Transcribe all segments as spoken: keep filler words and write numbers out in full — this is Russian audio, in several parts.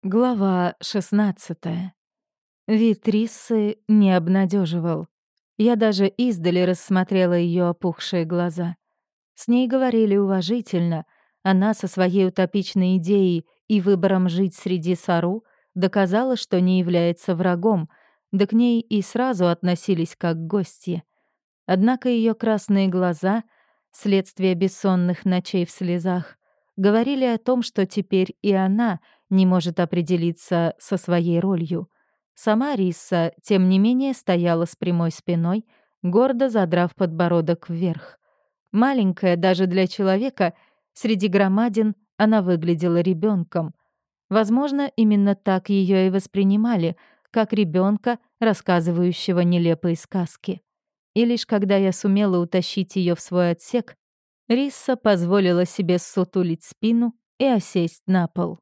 Глава шестнадцатая. Вид Риссы не обнадеживал. Я даже издали рассмотрела ее опухшие глаза. С ней говорили уважительно. Она со своей утопичной идеей и выбором жить среди сару доказала, что не является врагом, да к ней и сразу относились как к гостье. Однако ее красные глаза, следствие бессонных ночей в слезах, говорили о том, что теперь и она не может определиться со своей ролью. Сама Риса, тем не менее, стояла с прямой спиной, гордо задрав подбородок вверх. Маленькая даже для человека, среди громадин она выглядела ребенком. Возможно, именно так ее и воспринимали, как ребенка, рассказывающего нелепые сказки. И лишь когда я сумела утащить ее в свой отсек, Риса позволила себе ссутулить спину и осесть на пол.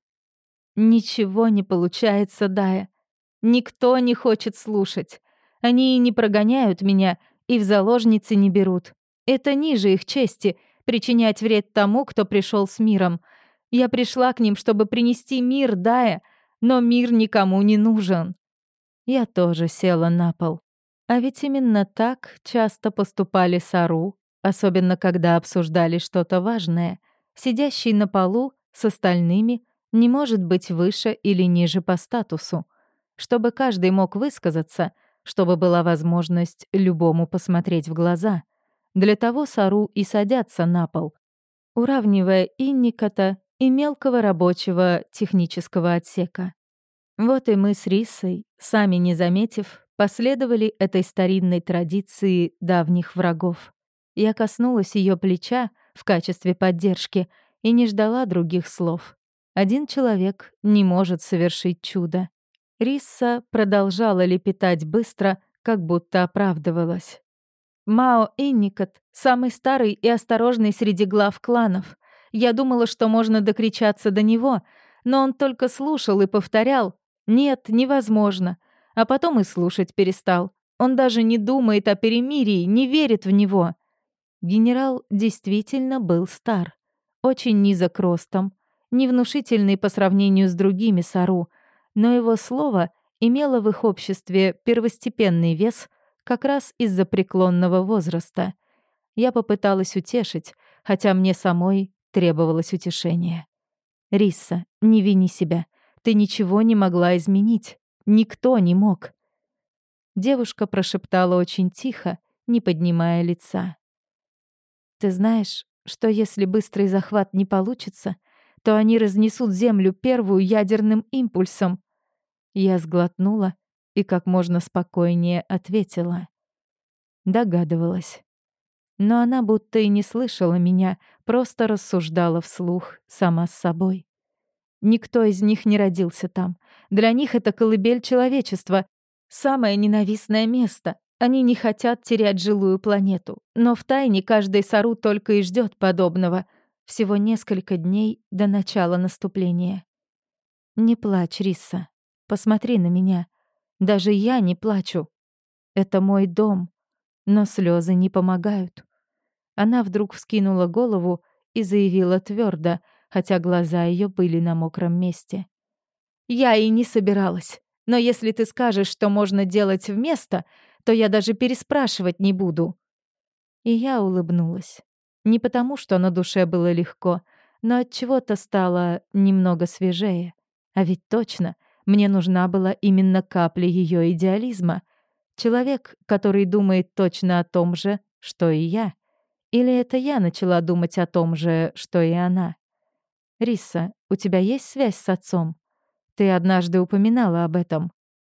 «Ничего не получается, Дая. Никто не хочет слушать. Они и не прогоняют меня, и в заложницы не берут. Это ниже их чести — причинять вред тому, кто пришел с миром. Я пришла к ним, чтобы принести мир, Дая, но мир никому не нужен». Я тоже села на пол. А ведь именно так часто поступали сару, особенно когда обсуждали что-то важное. Сидящий на полу с остальными не может быть выше или ниже по статусу. Чтобы каждый мог высказаться, чтобы была возможность любому посмотреть в глаза. Для того сару и садятся на пол, уравнивая и Никота, и мелкого рабочего технического отсека. Вот и мы с Рисой, сами не заметив, последовали этой старинной традиции давних врагов. Я коснулась ее плеча в качестве поддержки и не ждала других слов. Один человек не может совершить чудо. Риса продолжала лепетать быстро, как будто оправдывалась. Мао Инникот — самый старый и осторожный среди глав кланов. Я думала, что можно докричаться до него, но он только слушал и повторял: «Нет, невозможно». А потом и слушать перестал. Он даже не думает о перемирии, не верит в него. Генерал действительно был стар. Очень низок ростом, невнушительный по сравнению с другими сару, но его слово имело в их обществе первостепенный вес как раз из-за преклонного возраста. Я попыталась утешить, хотя мне самой требовалось утешение. «Риса, не вини себя. Ты ничего не могла изменить. Никто не мог». Девушка прошептала очень тихо, не поднимая лица. «Ты знаешь, что если быстрый захват не получится, то они разнесут Землю первую ядерным импульсом?» Я сглотнула и как можно спокойнее ответила. Догадывалась. Но она будто и не слышала меня, просто рассуждала вслух сама с собой. Никто из них не родился там. Для них это колыбель человечества, самое ненавистное место. Они не хотят терять жилую планету, но втайне каждый сару только и ждет подобного. Всего несколько дней до начала наступления. Не плачь, Риса. Посмотри на меня. Даже я не плачу. Это мой дом, но слезы не помогают. Она вдруг вскинула голову и заявила твердо, хотя глаза ее были на мокром месте. «Я и не собиралась. Но если ты скажешь, что можно делать вместо, то я даже переспрашивать не буду». И я улыбнулась. Не потому, что на душе было легко, но от чего-то стало немного свежее. А ведь точно, мне нужна была именно капля ее идеализма. Человек, который думает точно о том же, что и я. Или это я начала думать о том же, что и она? «Риса, у тебя есть связь с отцом? Ты однажды упоминала об этом».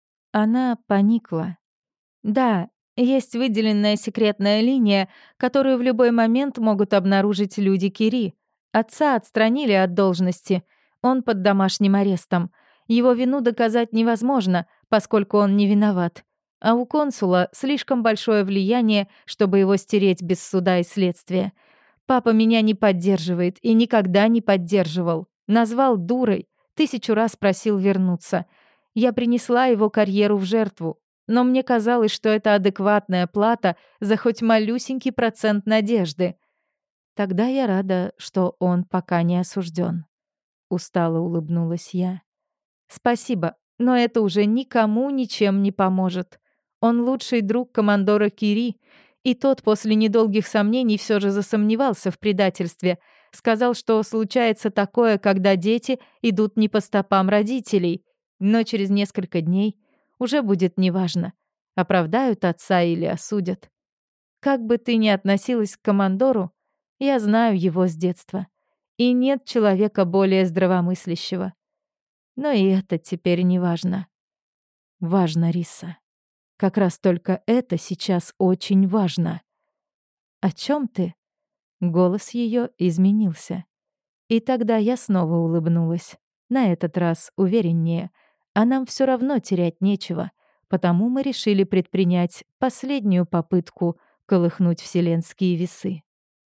Она поникла. «Да, есть выделенная секретная линия, которую в любой момент могут обнаружить люди Кири. Отца отстранили от должности. Он под домашним арестом. Его вину доказать невозможно, поскольку он не виноват. А у консула слишком большое влияние, чтобы его стереть без суда и следствия. Папа меня не поддерживает и никогда не поддерживал. Назвал дурой, тысячу раз просил вернуться. Я принесла его карьеру в жертву, но мне казалось, что это адекватная плата за хоть малюсенький процент надежды. Тогда я рада, что он пока не осужден. Устало улыбнулась я. Спасибо, но это уже никому ничем не поможет. Он лучший друг командора Кири, и тот после недолгих сомнений все же засомневался в предательстве. Сказал, что случается такое, когда дети идут не по стопам родителей. Но через несколько дней уже будет неважно, оправдают отца или осудят. Как бы ты ни относилась к командору, я знаю его с детства. И нет человека более здравомыслящего. Но и это теперь не важно. Важно, Риса. Как раз только это сейчас очень важно. О чем ты? Голос ее изменился. И тогда я снова улыбнулась. На этот раз увереннее. А нам все равно терять нечего, потому мы решили предпринять последнюю попытку колыхнуть вселенские весы.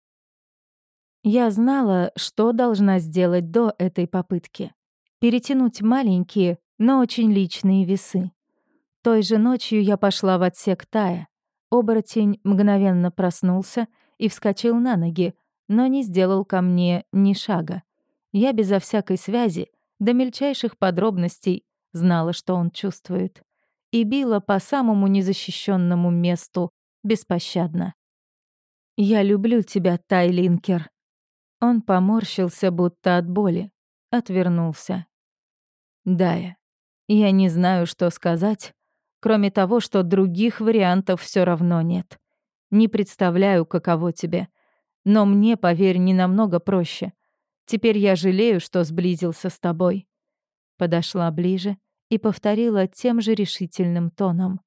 Я знала, что должна сделать до этой попытки. Перетянуть маленькие, но очень личные весы. Той же ночью я пошла в отсек Тая. Оборотень мгновенно проснулся и вскочил на ноги, но не сделал ко мне ни шага. Я безо всякой связи, до мельчайших подробностей, знала, что он чувствует. И била по самому незащищенному месту беспощадно. «Я люблю тебя, Тай Линкер». Он поморщился, будто от боли. Отвернулся. «Дая, я не знаю, что сказать, кроме того, что других вариантов все равно нет. Не представляю, каково тебе. Но мне, поверь, не намного проще. Теперь я жалею, что сблизился с тобой». Подошла ближе и повторила тем же решительным тоном.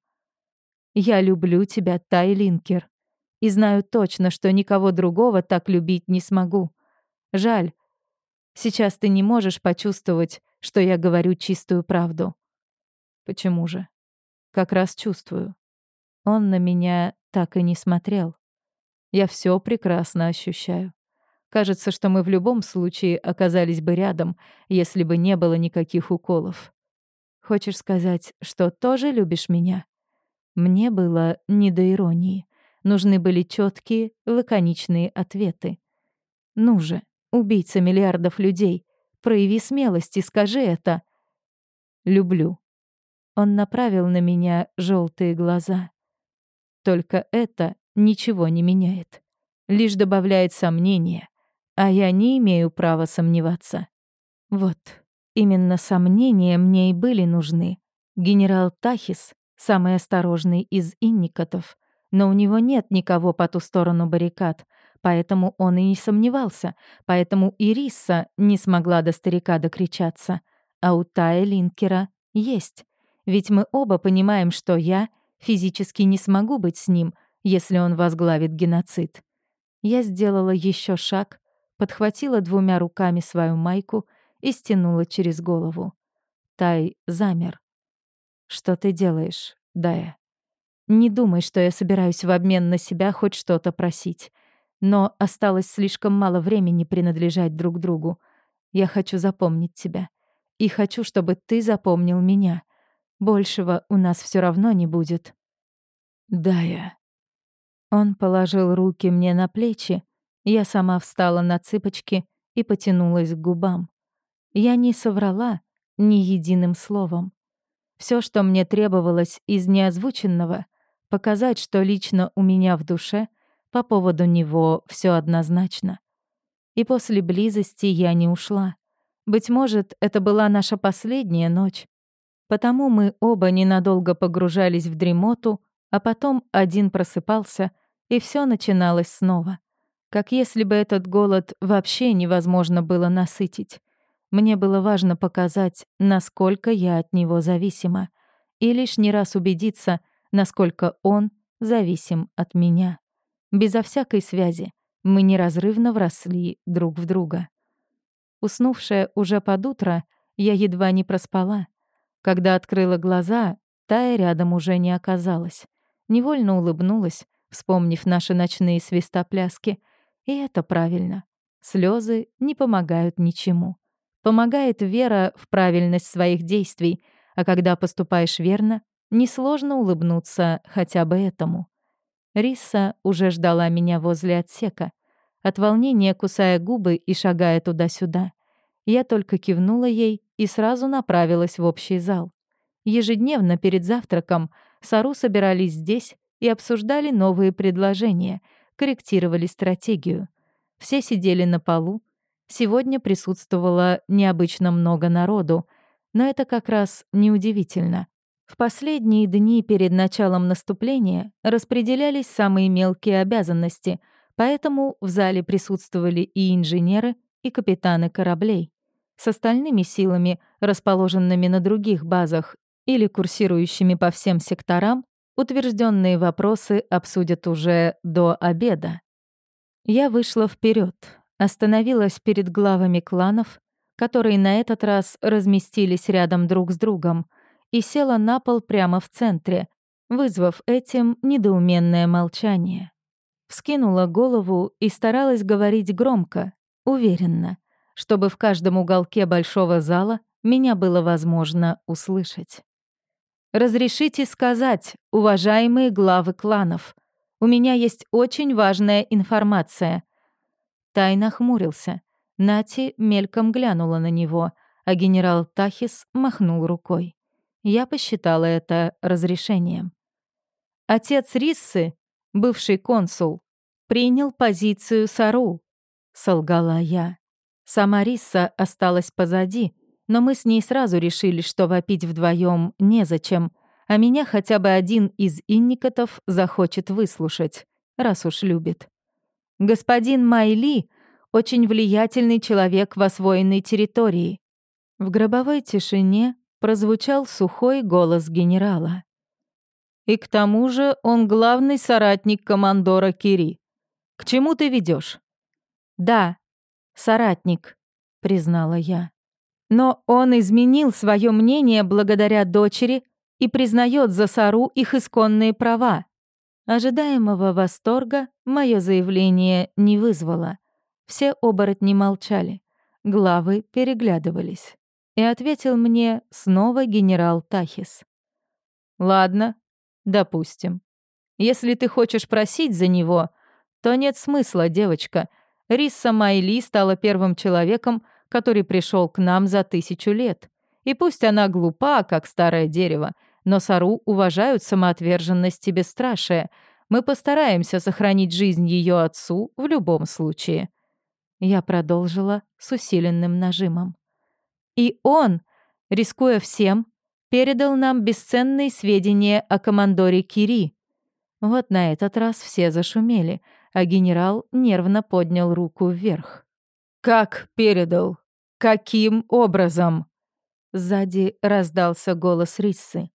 «Я люблю тебя, Тай Линкер, и знаю точно, что никого другого так любить не смогу. Жаль, сейчас ты не можешь почувствовать, что я говорю чистую правду». «Почему же?» «Как раз чувствую. Он на меня так и не смотрел. Я все прекрасно ощущаю. Кажется, что мы в любом случае оказались бы рядом, если бы не было никаких уколов. Хочешь сказать, что тоже любишь меня?» Мне было не до иронии. Нужны были четкие, лаконичные ответы. «Ну же, убийца миллиардов людей, прояви смелость и скажи это». «Люблю». Он направил на меня желтые глаза. Только это ничего не меняет. Лишь добавляет сомнения, а я не имею права сомневаться. Вот, именно сомнения мне и были нужны. Генерал Тахис — самый осторожный из инникотов, но у него нет никого по ту сторону баррикад, поэтому он и не сомневался, поэтому и Рисса не смогла до старика докричаться, а у Тая Линкера есть. Ведь мы оба понимаем, что я физически не смогу быть с ним, если он возглавит геноцид. Я сделала еще шаг, подхватила двумя руками свою майку и стянула через голову. Тай замер. «Что ты делаешь, Дая?» «Не думай, что я собираюсь в обмен на себя хоть что-то просить. Но осталось слишком мало времени принадлежать друг другу. Я хочу запомнить тебя. И хочу, чтобы ты запомнил меня. Большего у нас все равно не будет». «Дая». Он положил руки мне на плечи, я сама встала на цыпочки и потянулась к губам. Я не соврала ни единым словом. Все, что мне требовалось из неозвученного, показать, что лично у меня в душе по поводу него все однозначно. И после близости я не ушла. Быть может, это была наша последняя ночь. Потому мы оба ненадолго погружались в дремоту, а потом один просыпался, и все начиналось снова. Как если бы этот голод вообще невозможно было насытить. Мне было важно показать, насколько я от него зависима, и лишний раз убедиться, насколько он зависим от меня. Безо всякой связи мы неразрывно вросли друг в друга. Уснувшая уже под утро, я едва не проспала. Когда открыла глаза, Тая рядом уже не оказалась. Невольно улыбнулась, вспомнив наши ночные свистопляски. И это правильно. Слезы не помогают ничему. Помогает вера в правильность своих действий, а когда поступаешь верно, несложно улыбнуться хотя бы этому. Риса уже ждала меня возле отсека, от волнения кусая губы и шагая туда-сюда. Я только кивнула ей и сразу направилась в общий зал. Ежедневно перед завтраком Сару собирались здесь и обсуждали новые предложения, корректировали стратегию. Все сидели на полу. Сегодня присутствовало необычно много народу, но это как раз неудивительно. В последние дни перед началом наступления распределялись самые мелкие обязанности, поэтому в зале присутствовали и инженеры, и капитаны кораблей. С остальными силами, расположенными на других базах или курсирующими по всем секторам, утвержденные вопросы обсудят уже до обеда. Я вышла вперед, остановилась перед главами кланов, которые на этот раз разместились рядом друг с другом, и села на пол прямо в центре, вызвав этим недоуменное молчание. Вскинула голову и старалась говорить громко, уверенно, чтобы в каждом уголке большого зала меня было возможно услышать. «Разрешите сказать, уважаемые главы кланов, у меня есть очень важная информация». Тай нахмурился. Нати мельком глянула на него, а генерал Тахис махнул рукой. Я посчитала это разрешением. «Отец Риссы, бывший консул, принял позицию Сару», — солгала я. Сама Рисса осталась позади, но мы с ней сразу решили, что вопить вдвоем незачем, а меня хотя бы один из инникотов захочет выслушать, раз уж любит. «Господин Майли — очень влиятельный человек в освоенной территории». В гробовой тишине прозвучал сухой голос генерала. «И к тому же он главный соратник командора Кири. К чему ты ведешь? «Да, соратник», — признала я. «Но он изменил свое мнение благодаря дочери и признает за Сару их исконные права». Ожидаемого восторга мое заявление не вызвало. Все оборотни молчали, главы переглядывались. И ответил мне снова генерал Тахис. «Ладно, допустим. Если ты хочешь просить за него, то нет смысла, девочка. Рисса Майли стала первым человеком, который пришел к нам за тысячу лет. И пусть она глупа, как старое дерево, но Сару уважают самоотверженность и бесстрашие. Мы постараемся сохранить жизнь ее отцу в любом случае». Я продолжила с усиленным нажимом. И он, рискуя всем, передал нам бесценные сведения о командоре Кири. Вот на этот раз все зашумели, а генерал нервно поднял руку вверх. «Как передал? Каким образом?» Сзади раздался голос Риссы.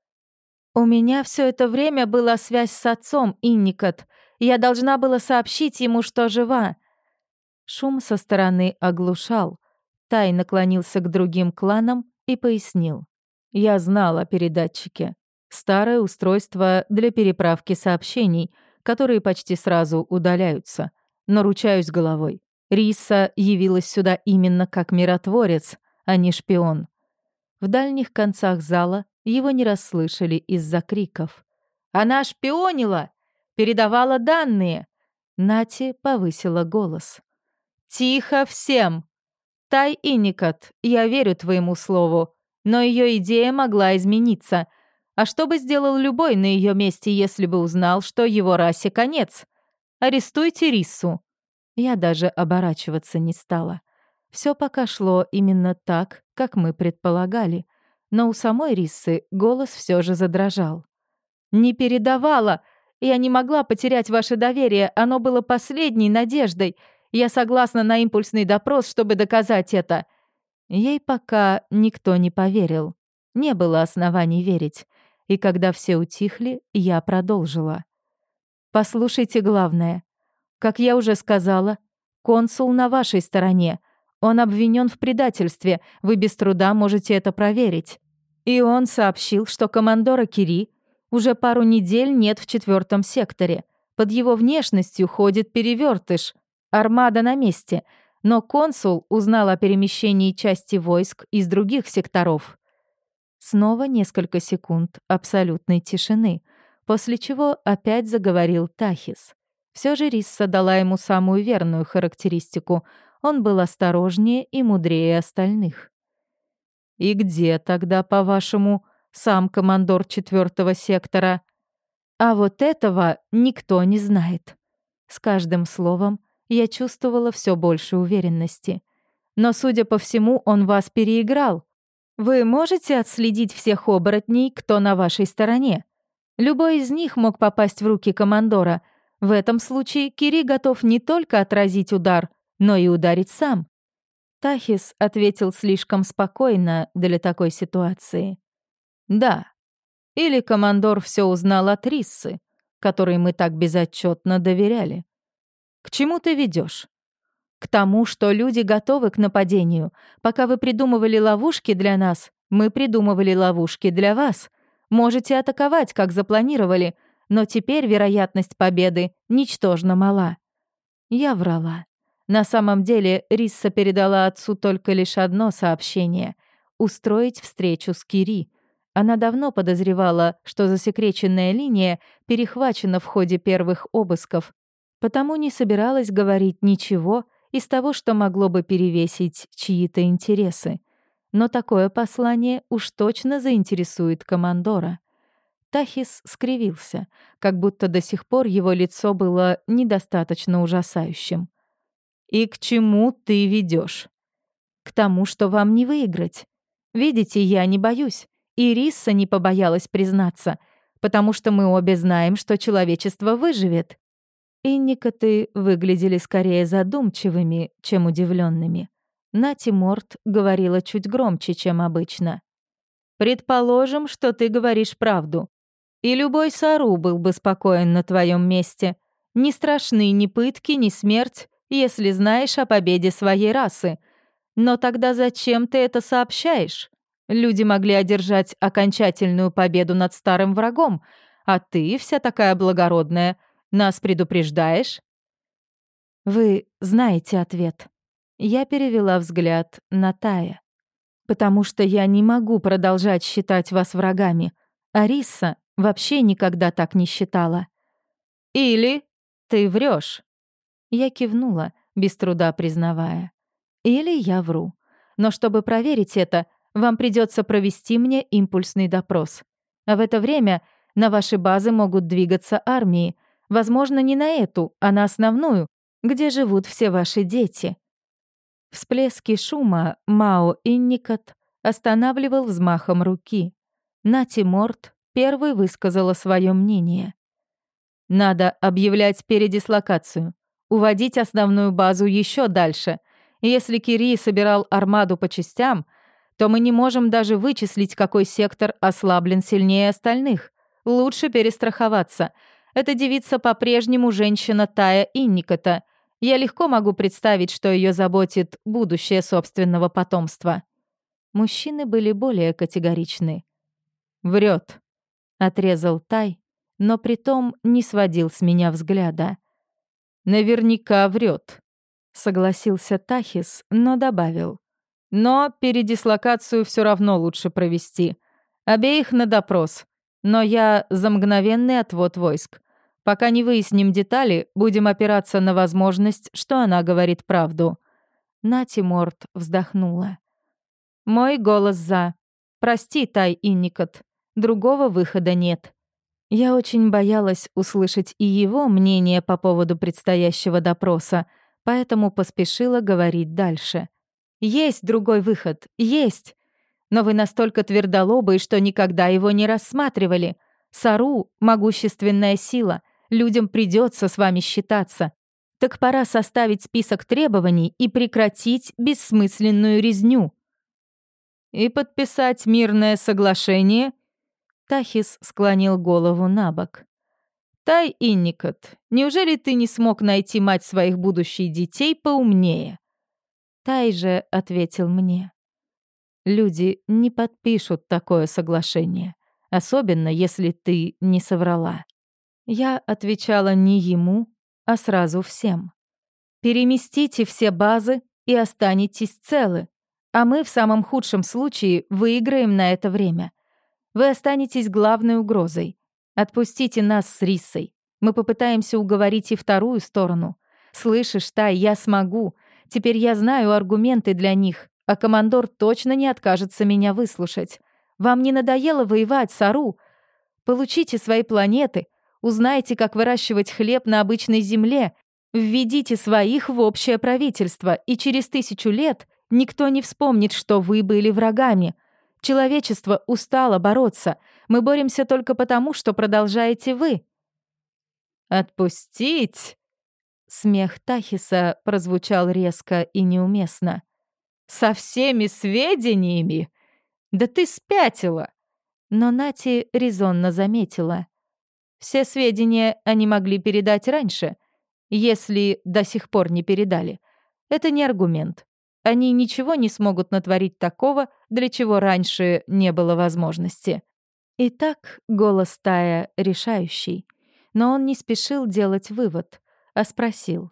«У меня все это время была связь с отцом, Инникот. Я должна была сообщить ему, что жива». Шум со стороны оглушал. Тай наклонился к другим кланам и пояснил. «Я знал о передатчике. Старое устройство для переправки сообщений, которые почти сразу удаляются. Но ручаюсь головой. Риса явилась сюда именно как миротворец, а не шпион». В дальних концах зала его не расслышали из-за криков. «Она шпионила! Передавала данные!» Нати повысила голос. «Тихо всем! Тай Инникот, я верю твоему слову, но ее идея могла измениться. А что бы сделал любой на ее месте, если бы узнал, что его расе конец? Арестуйте Риссу». Я даже оборачиваться не стала. Все пока шло именно так, как мы предполагали, но у самой Риссы голос все же задрожал. «Не передавала! Я не могла потерять ваше доверие, оно было последней надеждой. Я согласна на импульсный допрос, чтобы доказать это». Ей пока никто не поверил. Не было оснований верить. И когда все утихли, я продолжила. «Послушайте главное. Как я уже сказала, консул на вашей стороне. Он обвинен в предательстве, вы без труда можете это проверить. И он сообщил, что командора Кири уже пару недель нет в четвертом секторе. Под его внешностью ходит перевертыш. Армада на месте, но консул узнал о перемещении части войск из других секторов». Снова несколько секунд абсолютной тишины, после чего опять заговорил Тахис. Все же Рисса дала ему самую верную характеристику. он был осторожнее и мудрее остальных. «И где тогда, по-вашему, сам командор четвертого сектора?» «А вот этого никто не знает». С каждым словом я чувствовала все больше уверенности. «Но, судя по всему, он вас переиграл. Вы можете отследить всех оборотней, кто на вашей стороне? Любой из них мог попасть в руки командора. В этом случае Кири готов не только отразить удар, но и ударить сам». Тахис ответил слишком спокойно для такой ситуации. «Да. Или командор все узнал от Риссы, которой мы так безотчетно доверяли. К чему ты ведешь? К тому, что люди готовы к нападению. Пока вы придумывали ловушки для нас, мы придумывали ловушки для вас. Можете атаковать, как запланировали, но теперь вероятность победы ничтожно мала». Я врала. На самом деле Рисса передала отцу только лишь одно сообщение — устроить встречу с Кири. Она давно подозревала, что засекреченная линия перехвачена в ходе первых обысков, потому не собиралась говорить ничего из того, что могло бы перевесить чьи-то интересы. Но такое послание уж точно заинтересует командора. Тахис скривился, как будто до сих пор его лицо было недостаточно ужасающим. «И к чему ты ведешь? «К тому, что вам не выиграть. Видите, я не боюсь. И Рисса не побоялась признаться, потому что мы обе знаем, что человечество выживет». Инникоты выглядели скорее задумчивыми, чем удивленными. Нати Морт говорила чуть громче, чем обычно. «Предположим, что ты говоришь правду. И любой Сару был бы спокоен на твоем месте. Не страшны ни пытки, ни смерть, если знаешь о победе своей расы. Но тогда зачем ты это сообщаешь? Люди могли одержать окончательную победу над старым врагом, а ты, вся такая благородная, нас предупреждаешь?» «Вы знаете ответ». Я перевела взгляд на Тая. «Потому что я не могу продолжать считать вас врагами. Ариса вообще никогда так не считала». «Или ты врешь. Я кивнула, без труда признавая. «Или я вру. Но чтобы проверить это, вам придется провести мне импульсный допрос. А в это время на ваши базы могут двигаться армии. Возможно, не на эту, а на основную, где живут все ваши дети». Всплески шума Мао Инникот останавливал взмахом руки. Нати Морт первой высказала свое мнение. «Надо объявлять передислокацию. Уводить основную базу еще дальше. Если Кири собирал армаду по частям, то мы не можем даже вычислить, какой сектор ослаблен сильнее остальных. Лучше перестраховаться. Эта девица по-прежнему женщина Тая Инникота. Я легко могу представить, что ее заботит будущее собственного потомства». Мужчины были более категоричны. «Врет», — отрезал Тай, но притом не сводил с меня взгляда. «Наверняка врет», — согласился Тахис, но добавил. «Но передислокацию все равно лучше провести. Обеих на допрос. Но я за мгновенный отвод войск. Пока не выясним детали, будем опираться на возможность, что она говорит правду». Нати Морт вздохнула. «Мой голос за. Прости, Тай Инникот. Другого выхода нет». Я очень боялась услышать и его мнение по поводу предстоящего допроса, поэтому поспешила говорить дальше. «Есть другой выход, есть. Но вы настолько твердолобые, что никогда его не рассматривали. Сару — могущественная сила, людям придется с вами считаться. Так пора составить список требований и прекратить бессмысленную резню». «И подписать мирное соглашение?» Тахис склонил голову на бок. «Тай Инникот, неужели ты не смог найти мать своих будущих детей поумнее?» Тай же ответил мне. «Люди не подпишут такое соглашение, особенно если ты не соврала». Я отвечала не ему, а сразу всем. «Переместите все базы и останетесь целы, а мы в самом худшем случае выиграем на это время. Вы останетесь главной угрозой. Отпустите нас с Риссой. Мы попытаемся уговорить и вторую сторону. Слышишь, Тай, я смогу. Теперь я знаю аргументы для них, а командор точно не откажется меня выслушать. Вам не надоело воевать, Сару? Получите свои планеты, узнайте, как выращивать хлеб на обычной земле, введите своих в общее правительство, и через тысячу лет никто не вспомнит, что вы были врагами. Человечество устало бороться. Мы боремся только потому, что продолжаете вы». «Отпустить?» Смех Тахиса прозвучал резко и неуместно. «Со всеми сведениями? Да ты спятила!» Но Нати резонно заметила. Все сведения они могли передать раньше, если до сих пор не передали. Это не аргумент. Они ничего не смогут натворить такого, для чего раньше не было возможности. Итак, голос Тая решающий. Но он не спешил делать вывод, а спросил.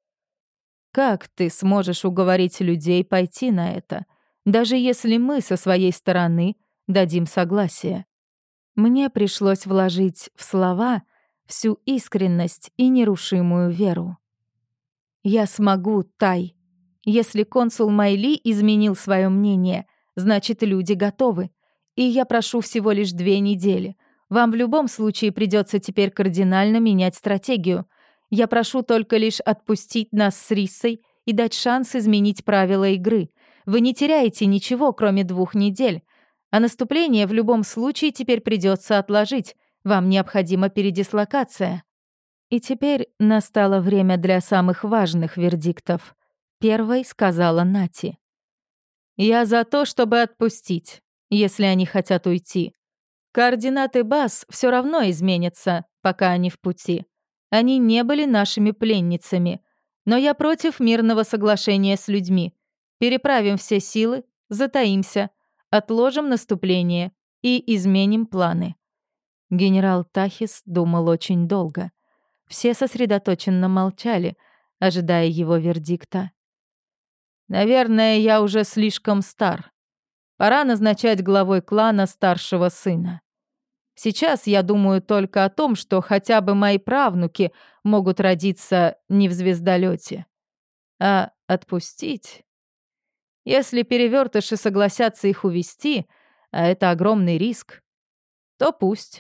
«Как ты сможешь уговорить людей пойти на это, даже если мы со своей стороны дадим согласие?» Мне пришлось вложить в слова всю искренность и нерушимую веру. «Я смогу, Тай. Если консул Майли изменил свое мнение, значит, люди готовы. И я прошу всего лишь две недели. Вам в любом случае придется теперь кардинально менять стратегию. Я прошу только лишь отпустить нас с Риссой и дать шанс изменить правила игры. Вы не теряете ничего, кроме двух недель. А наступление в любом случае теперь придется отложить. Вам необходима передислокация». И теперь настало время для самых важных вердиктов. Первой сказала Нати. «Я за то, чтобы отпустить, если они хотят уйти. Координаты баз все равно изменятся, пока они в пути. Они не были нашими пленницами. Но я против мирного соглашения с людьми. Переправим все силы, затаимся, отложим наступление и изменим планы». Генерал Тахис думал очень долго. Все сосредоточенно молчали, ожидая его вердикта. «Наверное, я уже слишком стар. Пора назначать главой клана старшего сына. Сейчас я думаю только о том, что хотя бы мои правнуки могут родиться не в звездолете. А отпустить? Если перевертыши согласятся их увести, а это огромный риск, то пусть».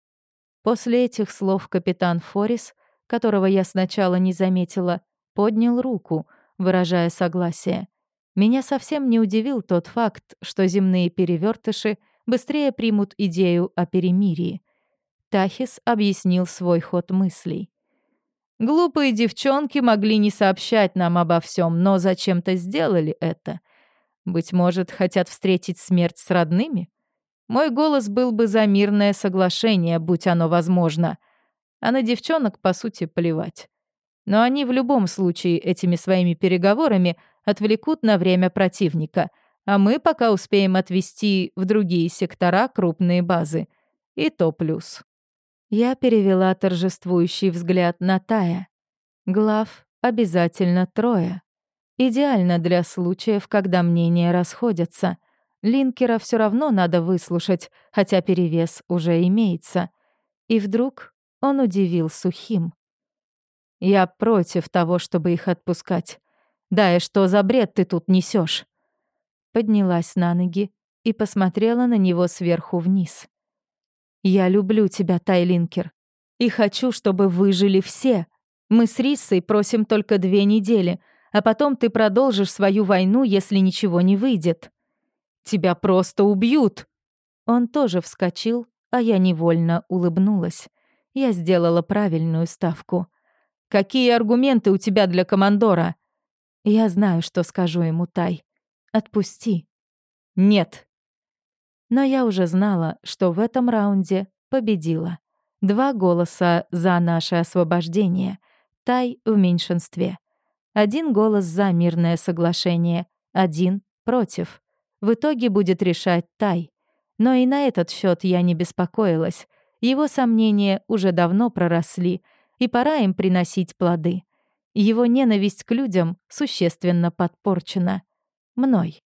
После этих слов капитан Форис, которого я сначала не заметила, поднял руку, выражая согласие. Меня совсем не удивил тот факт, что земные перевертыши быстрее примут идею о перемирии. Тахис объяснил свой ход мыслей. «Глупые девчонки могли не сообщать нам обо всем, но зачем-то сделали это. Быть может, хотят встретить смерть с родными? Мой голос был бы за мирное соглашение, будь оно возможно. А на девчонок, по сути, плевать. Но они в любом случае этими своими переговорами отвлекут на время противника, а мы пока успеем отвести в другие сектора крупные базы. И то плюс». Я перевела торжествующий взгляд на Тая. Глав обязательно трое. Идеально для случаев, когда мнения расходятся. Линкера все равно надо выслушать, хотя перевес уже имеется. И вдруг он удивил сухим. «Я против того, чтобы их отпускать. Да, и что за бред ты тут несешь? Поднялась на ноги и посмотрела на него сверху вниз. «Я люблю тебя, Тай Линкер, и хочу, чтобы выжили все. Мы с Риссой просим только две недели, а потом ты продолжишь свою войну, если ничего не выйдет. Тебя просто убьют!» Он тоже вскочил, а я невольно улыбнулась. Я сделала правильную ставку. «Какие аргументы у тебя для командора?» «Я знаю, что скажу ему, Тай. Отпусти». «Нет». Но я уже знала, что в этом раунде победила. Два голоса за наше освобождение. Тай в меньшинстве. Один голос за мирное соглашение, один против. В итоге будет решать Тай. Но и на этот счет я не беспокоилась. Его сомнения уже давно проросли, и пора им приносить плоды. Его ненависть к людям существенно подпорчена. Мной.